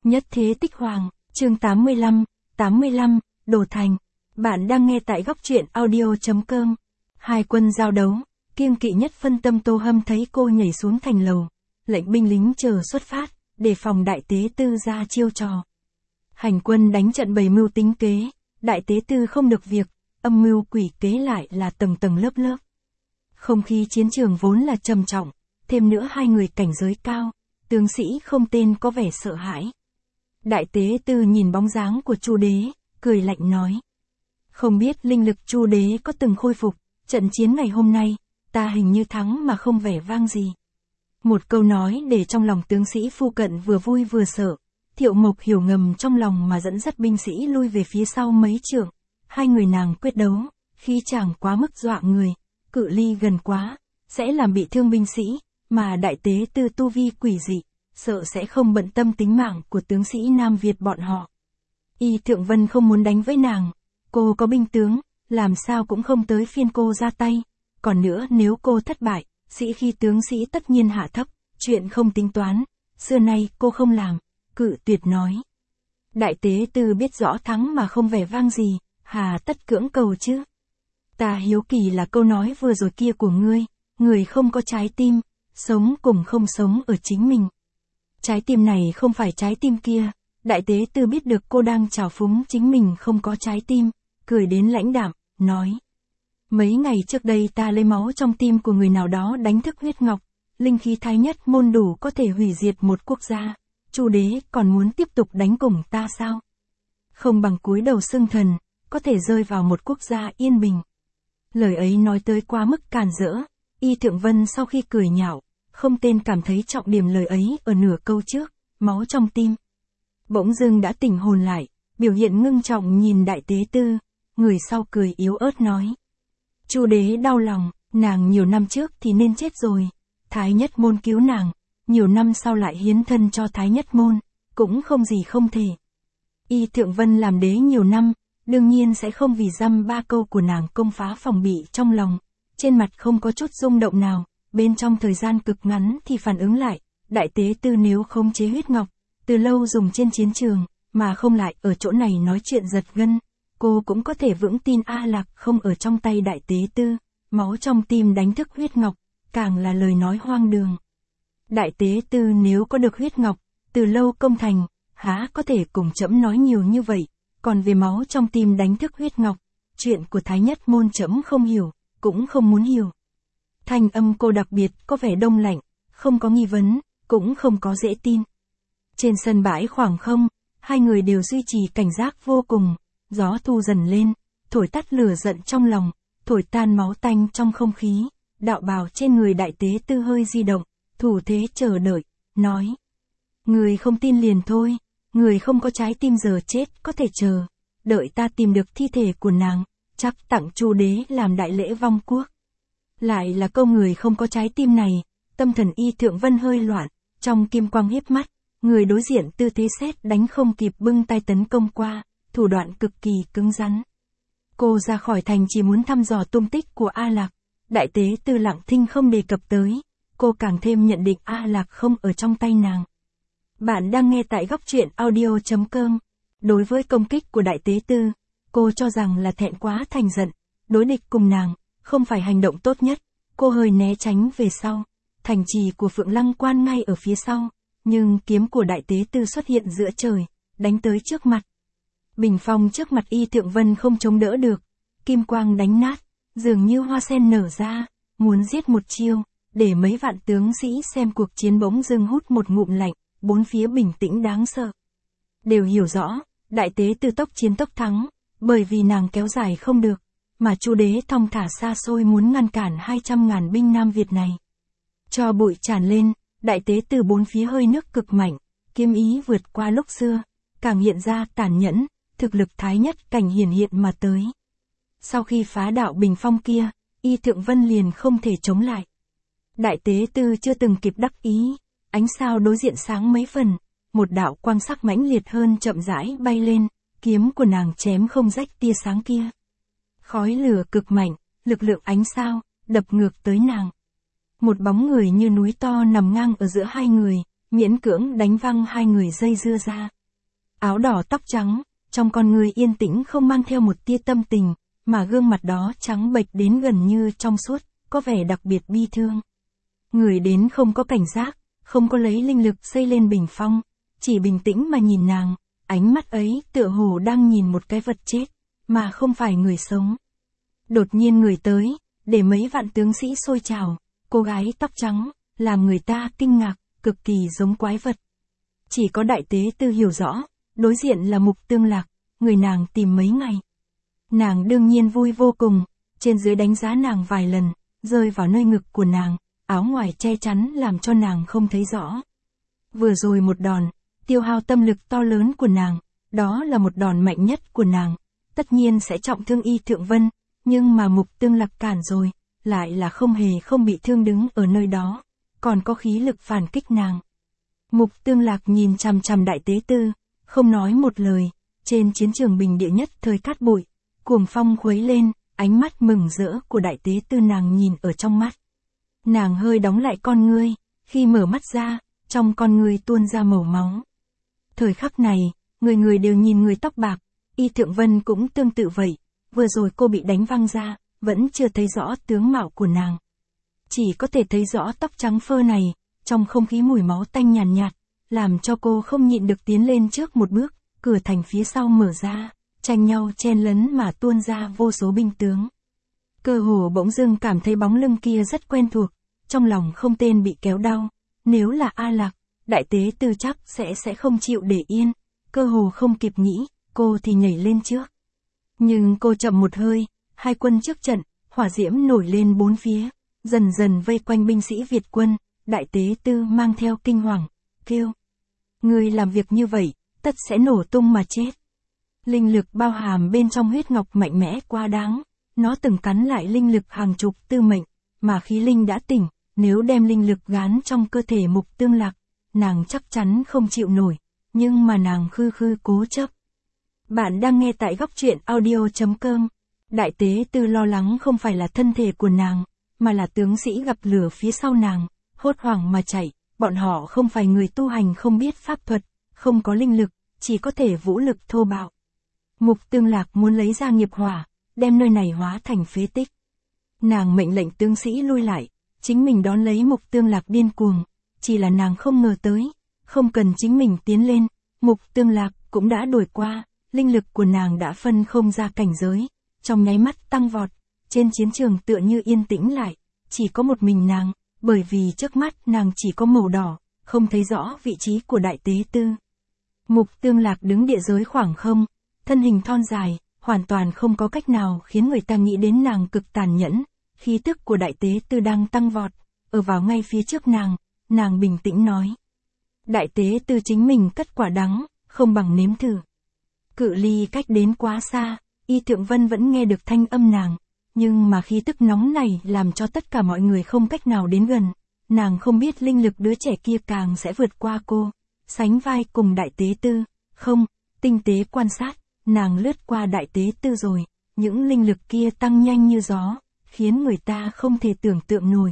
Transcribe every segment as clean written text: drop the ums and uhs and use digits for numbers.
Nhất thế tích hoàng, chương 85, Đồ Thành. Bạn đang nghe tại góc truyện audio.com. Hai quân giao đấu, kiêng kỵ nhất phân tâm Tô Hâm thấy cô nhảy xuống thành lầu, lệnh binh lính chờ xuất phát, để phòng đại tế tư ra chiêu trò. Hành quân đánh trận bày mưu tính kế, đại tế tư không được việc, âm mưu quỷ kế lại là tầng tầng lớp lớp. Không khí chiến trường vốn là trầm trọng, thêm nữa hai người cảnh giới cao, tướng sĩ không tên có vẻ sợ hãi. Đại tế tư nhìn bóng dáng của Chu đế, cười lạnh nói: không biết linh lực Chu đế có từng khôi phục, trận chiến ngày hôm nay, ta hình như thắng mà không vẻ vang gì. Một câu nói để trong lòng tướng sĩ phu cận vừa vui vừa sợ. Thiệu Mộc hiểu ngầm trong lòng mà dẫn dắt binh sĩ lui về phía sau mấy trượng. Hai người nàng quyết đấu, khí chàng quá mức dọa người, cự ly gần quá, sẽ làm bị thương binh sĩ, mà đại tế tư tu vi quỷ dị, sợ sẽ không bận tâm tính mạng của tướng sĩ Nam Việt bọn họ. Y Thượng Vân không muốn đánh với nàng, cô có binh tướng, làm sao cũng không tới phiên cô ra tay, còn nữa nếu cô thất bại, sĩ khi tướng sĩ tất nhiên hạ thấp, chuyện không tính toán, xưa nay cô không làm, cự tuyệt nói. Đại tế tư biết rõ thắng mà không vẻ vang gì, hà tất cưỡng cầu chứ. Ta hiếu kỳ là câu nói vừa rồi kia của ngươi, người không có trái tim, sống cùng không sống ở chính mình. Trái tim này không phải trái tim kia, đại tế tư biết được cô đang trào phúng chính mình không có trái tim, cười đến lãnh đạm, nói. Mấy ngày trước đây ta lấy máu trong tim của người nào đó đánh thức huyết ngọc, linh khí thái nhất môn đủ có thể hủy diệt một quốc gia, Chu đế còn muốn tiếp tục đánh cùng ta sao? Không bằng cúi đầu xưng thần, có thể rơi vào một quốc gia yên bình. Lời ấy nói tới quá mức càn rỡ, Y Thượng Vân sau khi cười nhạo, không tên cảm thấy trọng điểm lời ấy ở nửa câu trước, máu trong tim. Bỗng dưng đã tỉnh hồn lại, biểu hiện ngưng trọng nhìn đại tế tư, người sau cười yếu ớt nói. Chu đế đau lòng, nàng nhiều năm trước thì nên chết rồi, Thái Nhất Môn cứu nàng, nhiều năm sau lại hiến thân cho Thái Nhất Môn, cũng không gì không thể. Y Thượng Vân làm đế nhiều năm, đương nhiên sẽ không vì dăm ba câu của nàng công phá phòng bị trong lòng, trên mặt không có chút rung động nào, bên trong thời gian cực ngắn thì phản ứng lại, đại tế tư nếu khống chế huyết ngọc, từ lâu dùng trên chiến trường, mà không lại ở chỗ này nói chuyện giật gân, cô cũng có thể vững tin A Lạc không ở trong tay đại tế tư, máu trong tim đánh thức huyết ngọc, càng là lời nói hoang đường. Đại tế tư nếu có được huyết ngọc, từ lâu công thành, há có thể cùng trẫm nói nhiều như vậy, còn về máu trong tim đánh thức huyết ngọc, chuyện của Thái Nhất Môn trẫm không hiểu, cũng không muốn hiểu. Thanh âm cô đặc biệt có vẻ đông lạnh, không có nghi vấn, cũng không có dễ tin. Trên sân bãi khoảng không, hai người đều duy trì cảnh giác vô cùng, gió thu dần lên, thổi tắt lửa giận trong lòng, thổi tan máu tanh trong không khí, đạo bào trên người đại tế tư hơi di động, thủ thế chờ đợi, nói. Người không tin liền thôi, người không có trái tim giờ chết có thể chờ, đợi ta tìm được thi thể của nàng, chắc tặng Chu đế làm đại lễ vong quốc. Lại là câu người không có trái tim này, tâm thần Y Thượng Vân hơi loạn, trong kim quang hiếp mắt, người đối diện tư thế sét đánh không kịp bưng tay tấn công qua, thủ đoạn cực kỳ cứng rắn. Cô ra khỏi thành chỉ muốn thăm dò tung tích của A Lạc, đại tế tư lặng thinh không đề cập tới, cô càng thêm nhận định A Lạc không ở trong tay nàng. Bạn đang nghe tại góc truyện audio.com. Đối với công kích của đại tế tư, cô cho rằng là thẹn quá thành giận, đối địch cùng nàng, không phải hành động tốt nhất, cô hơi né tránh về sau, thành trì của Phượng Lăng Quan ngay ở phía sau, nhưng kiếm của đại tế tư xuất hiện giữa trời, đánh tới trước mặt. Bình phong trước mặt Y Thượng Vân không chống đỡ được, kim quang đánh nát, dường như hoa sen nở ra, muốn giết một chiêu, để mấy vạn tướng sĩ xem cuộc chiến bỗng dưng hút một ngụm lạnh, bốn phía bình tĩnh đáng sợ. Đều hiểu rõ, đại tế tư tốc chiến tốc thắng, bởi vì nàng kéo dài không được, mà Chu đế thong thả xa xôi muốn ngăn cản 200.000 binh Nam Việt này. Cho bụi tràn lên, đại tế từ bốn phía hơi nước cực mạnh, kiếm ý vượt qua lúc xưa, càng hiện ra tàn nhẫn, thực lực thái nhất cảnh hiển hiện mà tới. Sau khi phá đạo bình phong kia, Y Thượng Vân liền không thể chống lại. Đại tế tư chưa từng kịp đắc ý, ánh sao đối diện sáng mấy phần, một đạo quang sắc mãnh liệt hơn chậm rãi bay lên, kiếm của nàng chém không rách tia sáng kia. Khói lửa cực mạnh, lực lượng ánh sao, đập ngược tới nàng. Một bóng người như núi to nằm ngang ở giữa hai người, miễn cưỡng đánh văng hai người dây dưa ra, áo đỏ tóc trắng, trong con người yên tĩnh không mang theo một tia tâm tình, mà gương mặt đó trắng bệch đến gần như trong suốt, có vẻ đặc biệt bi thương. Người đến không có cảnh giác, không có lấy linh lực xây lên bình phong, chỉ bình tĩnh mà nhìn nàng, ánh mắt ấy tựa hồ đang nhìn một cái vật chết, mà không phải người sống. Đột nhiên người tới, để mấy vạn tướng sĩ xôi trào, cô gái tóc trắng, làm người ta kinh ngạc, cực kỳ giống quái vật. Chỉ có Đại Tế Tư hiểu rõ, đối diện là Mục Tương Lạc, người nàng tìm mấy ngày. Nàng đương nhiên vui vô cùng, trên dưới đánh giá nàng vài lần, rơi vào nơi ngực của nàng, áo ngoài che chắn làm cho nàng không thấy rõ. Vừa rồi một đòn, tiêu hao tâm lực to lớn của nàng, đó là một đòn mạnh nhất của nàng, tất nhiên sẽ trọng thương Y Thượng Vân, nhưng mà Mục Tương Lạc cản rồi, lại là không bị thương đứng ở nơi đó, còn có khí lực phản kích nàng. Mục Tương Lạc nhìn chằm chằm Đại Tế Tư, không nói một lời, trên chiến trường bình địa nhất thời cát bụi, cuồng phong khuấy lên, ánh mắt mừng rỡ của Đại Tế Tư nàng nhìn ở trong mắt. Nàng hơi đóng lại con ngươi, khi mở mắt ra, trong con ngươi tuôn ra màu máu. Thời khắc này, người người đều nhìn người tóc bạc, Y Thượng Vân cũng tương tự vậy, vừa rồi cô bị đánh văng ra, vẫn chưa thấy rõ tướng mạo của nàng. Chỉ có thể thấy rõ tóc trắng phơ này, trong không khí mùi máu tanh nhàn nhạt, làm cho cô không nhịn được tiến lên trước một bước, cửa thành phía sau mở ra, tranh nhau chen lấn mà tuôn ra vô số binh tướng. Cơ hồ bỗng dưng cảm thấy bóng lưng kia rất quen thuộc, trong lòng không tên bị kéo đau, nếu là A Lạc, Đại Tế Tư chắc sẽ không chịu để yên, cơ hồ không kịp nghĩ, cô thì nhảy lên trước. Nhưng cô chậm một hơi, hai quân trước trận, hỏa diễm nổi lên bốn phía, dần dần vây quanh binh sĩ Việt quân, Đại Tế Tư mang theo kinh hoàng, kêu. Người làm việc như vậy, tất sẽ nổ tung mà chết. Linh lực bao hàm bên trong huyết ngọc mạnh mẽ quá đáng, nó từng cắn lại linh lực hàng chục tư mệnh, mà khí linh đã tỉnh, nếu đem linh lực gán trong cơ thể Mục Tương Lạc, nàng chắc chắn không chịu nổi, nhưng mà nàng khư cố chấp. Bạn đang nghe tại góc truyện audio.com. Đại Tế Tư lo lắng không phải là thân thể của nàng, mà là tướng sĩ gặp lửa phía sau nàng, hốt hoảng mà chạy, bọn họ không phải người tu hành không biết pháp thuật, không có linh lực, chỉ có thể vũ lực thô bạo. Mục Tương Lạc muốn lấy ra nghiệp hỏa, đem nơi này hóa thành phế tích. Nàng mệnh lệnh tướng sĩ lui lại, chính mình đón lấy Mục Tương Lạc điên cuồng, chỉ là nàng không ngờ tới, không cần chính mình tiến lên, Mục Tương Lạc cũng đã đuổi qua, linh lực của nàng đã phân không ra cảnh giới, trong nháy mắt tăng vọt, trên chiến trường tựa như yên tĩnh lại, chỉ có một mình nàng, bởi vì trước mắt nàng chỉ có màu đỏ, không thấy rõ vị trí của Đại Tế Tư. Mục Tương Lạc đứng địa giới khoảng không, thân hình thon dài, hoàn toàn không có cách nào khiến người ta nghĩ đến nàng cực tàn nhẫn, khí tức của Đại Tế Tư đang tăng vọt, ở vào ngay phía trước nàng bình tĩnh nói. Đại Tế Tư chính mình cất quả đắng, không bằng nếm thử. Cự ly cách đến quá xa, Y Thượng Vân vẫn nghe được thanh âm nàng, nhưng mà khí tức nóng này làm cho tất cả mọi người không cách nào đến gần, nàng không biết linh lực đứa trẻ kia càng sẽ vượt qua cô, sánh vai cùng Đại Tế Tư, không, tinh tế quan sát, nàng lướt qua Đại Tế Tư rồi, những linh lực kia tăng nhanh như gió, khiến người ta không thể tưởng tượng nổi.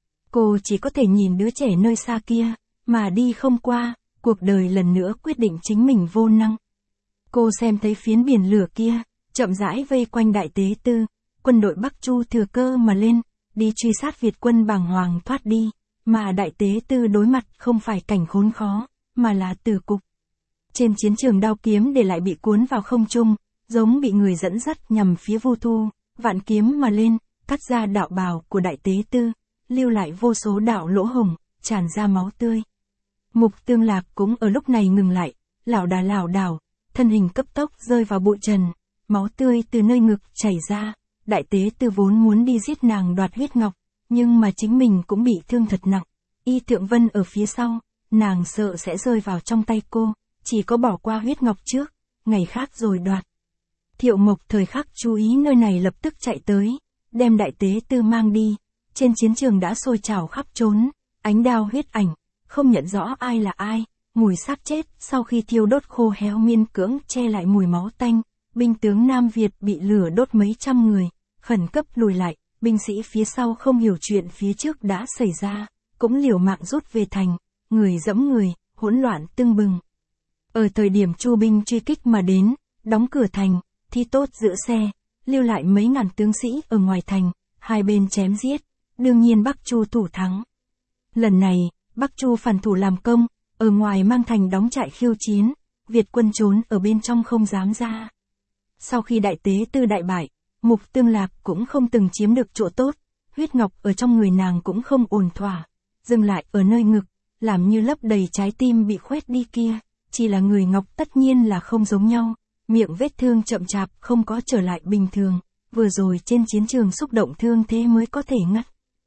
Cô chỉ có thể nhìn đứa trẻ nơi xa kia, mà đi không qua, cuộc đời lần nữa quyết định chính mình vô năng. Cô xem thấy phiến biển lửa kia, chậm rãi vây quanh Đại Tế Tư, quân đội Bắc Chu thừa cơ mà lên, đi truy sát Việt quân bàng hoàng thoát đi, mà Đại Tế Tư đối mặt không phải cảnh khốn khó, mà là tử cục. Trên chiến trường đao kiếm để lại bị cuốn vào không trung, giống bị người dẫn dắt nhằm phía Vu Thu, vạn kiếm mà lên, cắt ra đạo bào của Đại Tế Tư, lưu lại vô số đạo lỗ hổng, tràn ra máu tươi. Mục Tương Lạc cũng ở lúc này ngừng lại, lảo đảo, thân hình cấp tốc rơi vào bụi trần, máu tươi từ nơi ngực chảy ra. Đại Tế Tư vốn muốn đi giết nàng đoạt huyết ngọc, nhưng mà chính mình cũng bị thương thật nặng. Y Thượng Vân ở phía sau, nàng sợ sẽ rơi vào trong tay cô, chỉ có bỏ qua huyết ngọc trước, ngày khác rồi đoạt. Thiệu Mộc thời khắc chú ý nơi này lập tức chạy tới, đem Đại Tế Tư mang đi. Trên chiến trường đã sôi trào khắp trốn, ánh đao huyết ảnh, không nhận rõ ai là ai, mùi xác chết sau khi thiêu đốt khô héo miên cưỡng che lại mùi máu tanh. Binh tướng Nam Việt bị lửa đốt mấy trăm người, khẩn cấp lùi lại, binh sĩ phía sau không hiểu chuyện phía trước đã xảy ra, cũng liều mạng rút về thành, người dẫm người, hỗn loạn tưng bừng. Ở thời điểm Chu binh truy kích mà đến, đóng cửa thành, thi tốt giữ xe, lưu lại mấy ngàn tướng sĩ ở ngoài thành, hai bên chém giết, đương nhiên Bắc Chu thủ thắng. Lần này, Bắc Chu phản thủ làm công, ở ngoài mang thành đóng trại khiêu chiến, Việt quân trốn ở bên trong không dám ra. Sau khi đại tế Tư đại bại, Mục Tương Lạc cũng không từng chiếm được chỗ tốt, huyết ngọc ở trong người nàng cũng không ổn thỏa, dừng lại ở nơi ngực, làm như lấp đầy trái tim bị khoét đi kia, chỉ là người ngọc tất nhiên là không giống nhau, miệng vết thương chậm chạp không có trở lại bình thường, vừa rồi trên chiến trường xúc động thương thế mới có thể ngất.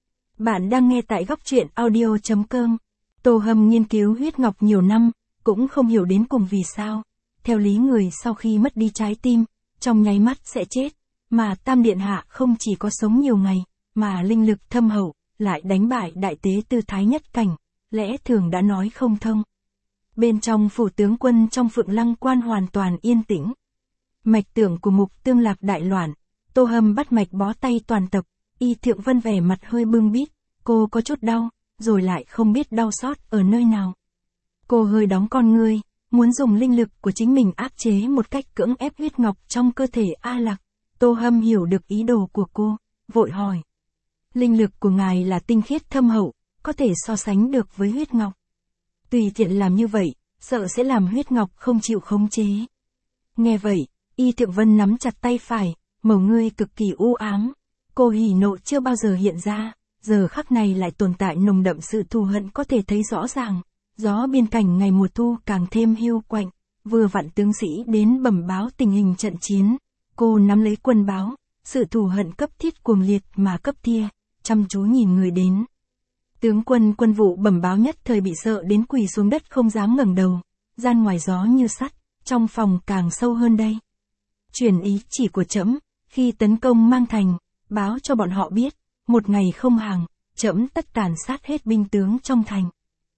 Bạn đang nghe tại góc truyện audio.com. Tô Hâm nghiên cứu huyết ngọc nhiều năm, cũng không hiểu đến cùng vì sao. Theo lý người sau khi mất đi trái tim, trong nháy mắt sẽ chết, mà Tam Điện Hạ không chỉ có sống nhiều ngày, mà linh lực thâm hậu, lại đánh bại đại tế Tư Thái Nhất Cảnh, lẽ thường đã nói không thông. Bên trong phủ tướng quân trong Phượng Lăng Quan hoàn toàn yên tĩnh. Mạch tưởng của Mục Tương Lạc đại loạn, Tô Hâm bắt mạch bó tay toàn tập, Y Thượng Vân vẻ mặt hơi bưng bít, cô có chút đau, rồi lại không biết đau xót ở nơi nào. Cô hơi đóng con ngươi, muốn dùng linh lực của chính mình áp chế một cách cưỡng ép huyết ngọc trong cơ thể A Lạc. Tô Hâm hiểu được ý đồ của cô, vội hỏi. Linh lực của ngài là tinh khiết thâm hậu, có thể so sánh được với huyết ngọc. Tùy tiện làm như vậy, sợ sẽ làm huyết ngọc không chịu khống chế. Nghe vậy, Y Thượng Vân nắm chặt tay phải, màu ngươi cực kỳ u ám. Cô hỉ nộ chưa bao giờ hiện ra, giờ khắc này lại tồn tại nồng đậm sự thù hận có thể thấy rõ ràng. Gió biên cảnh ngày mùa thu càng thêm hiu quạnh, vừa vặn tướng sĩ đến bẩm báo tình hình trận chiến. Cô nắm lấy quân báo, sự thù hận cấp thiết cuồng liệt mà cấp thia, chăm chú nhìn người đến. Tướng quân quân vụ bẩm báo nhất thời bị sợ đến quỳ xuống đất không dám ngẩng đầu, gian ngoài gió như sắt, trong phòng càng sâu hơn đây. Truyền ý chỉ của trẫm, khi tấn công mang thành, báo cho bọn họ biết, một ngày không hàng, trẫm tất tàn sát hết binh tướng trong thành.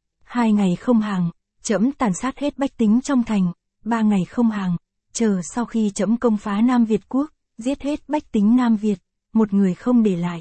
2 ngày không hàng, trẫm tàn sát hết bách tính trong thành. 3 ngày không hàng, chờ sau khi trẫm công phá Nam Việt quốc, giết hết bách tính Nam Việt, một người không để lại.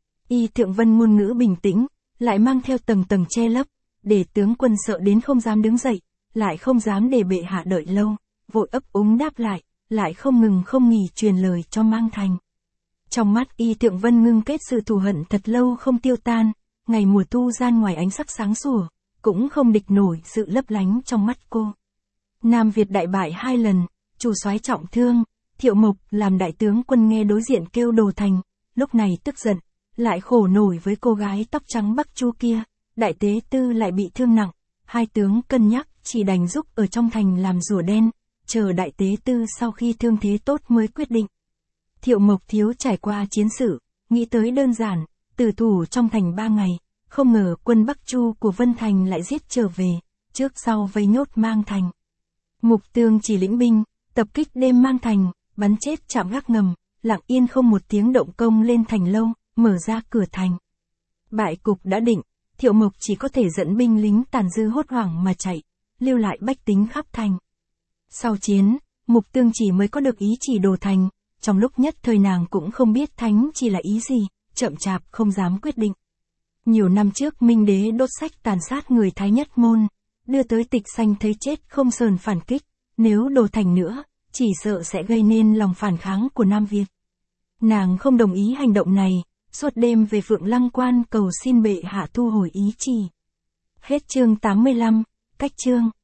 Y Thượng Vân ngôn ngữ bình tĩnh, lại mang theo tầng tầng che lấp, để tướng quân sợ đến không dám đứng dậy, lại không dám để bệ hạ đợi lâu, vội ấp úng đáp lại không ngừng không nghỉ truyền lời cho mang thành. Trong mắt Y Thượng Vân ngưng kết sự thù hận thật lâu không tiêu tan, ngày mùa thu gian ngoài ánh sắc sáng sủa, cũng không địch nổi sự lấp lánh trong mắt cô. Nam Việt đại bại 2 lần, chủ soái trọng thương, Thiệu Mộc làm đại tướng quân nghe đối diện kêu đồ thành, lúc này tức giận, lại khổ nổi với cô gái tóc trắng Bắc Chu kia, đại tế Tư lại bị thương nặng, hai tướng cân nhắc chỉ đành giúp ở trong thành làm rùa đen, chờ đại tế Tư sau khi thương thế tốt mới quyết định. Thiệu Mộc thiếu trải qua chiến sự, nghĩ tới đơn giản, tử thủ trong thành 3 ngày, không ngờ quân Bắc Chu của Vân Thành lại giết trở về, trước sau vây nhốt mang thành. Mục Tương chỉ lĩnh binh, tập kích đêm mang thành, bắn chết trạm gác ngầm, lặng yên không một tiếng động công lên thành lâu, mở ra cửa thành. Bại cục đã định, Thiệu Mộc chỉ có thể dẫn binh lính tàn dư hốt hoảng mà chạy, lưu lại bách tính khắp thành. Sau chiến, Mục Tương chỉ mới có được ý chỉ đồ thành, trong lúc nhất thời nàng cũng không biết thánh chỉ là ý gì, chậm chạp không dám quyết định. Nhiều năm trước Minh Đế đốt sách tàn sát người Thái Nhất Môn, đưa tới Tịch Xanh thấy chết không sờn phản kích, nếu đồ thành nữa, chỉ sợ sẽ gây nên lòng phản kháng của Nam Việt. Nàng không đồng ý hành động này, suốt đêm về Phượng Lăng Quan cầu xin bệ hạ thu hồi ý chỉ. Hết chương 85, cách chương.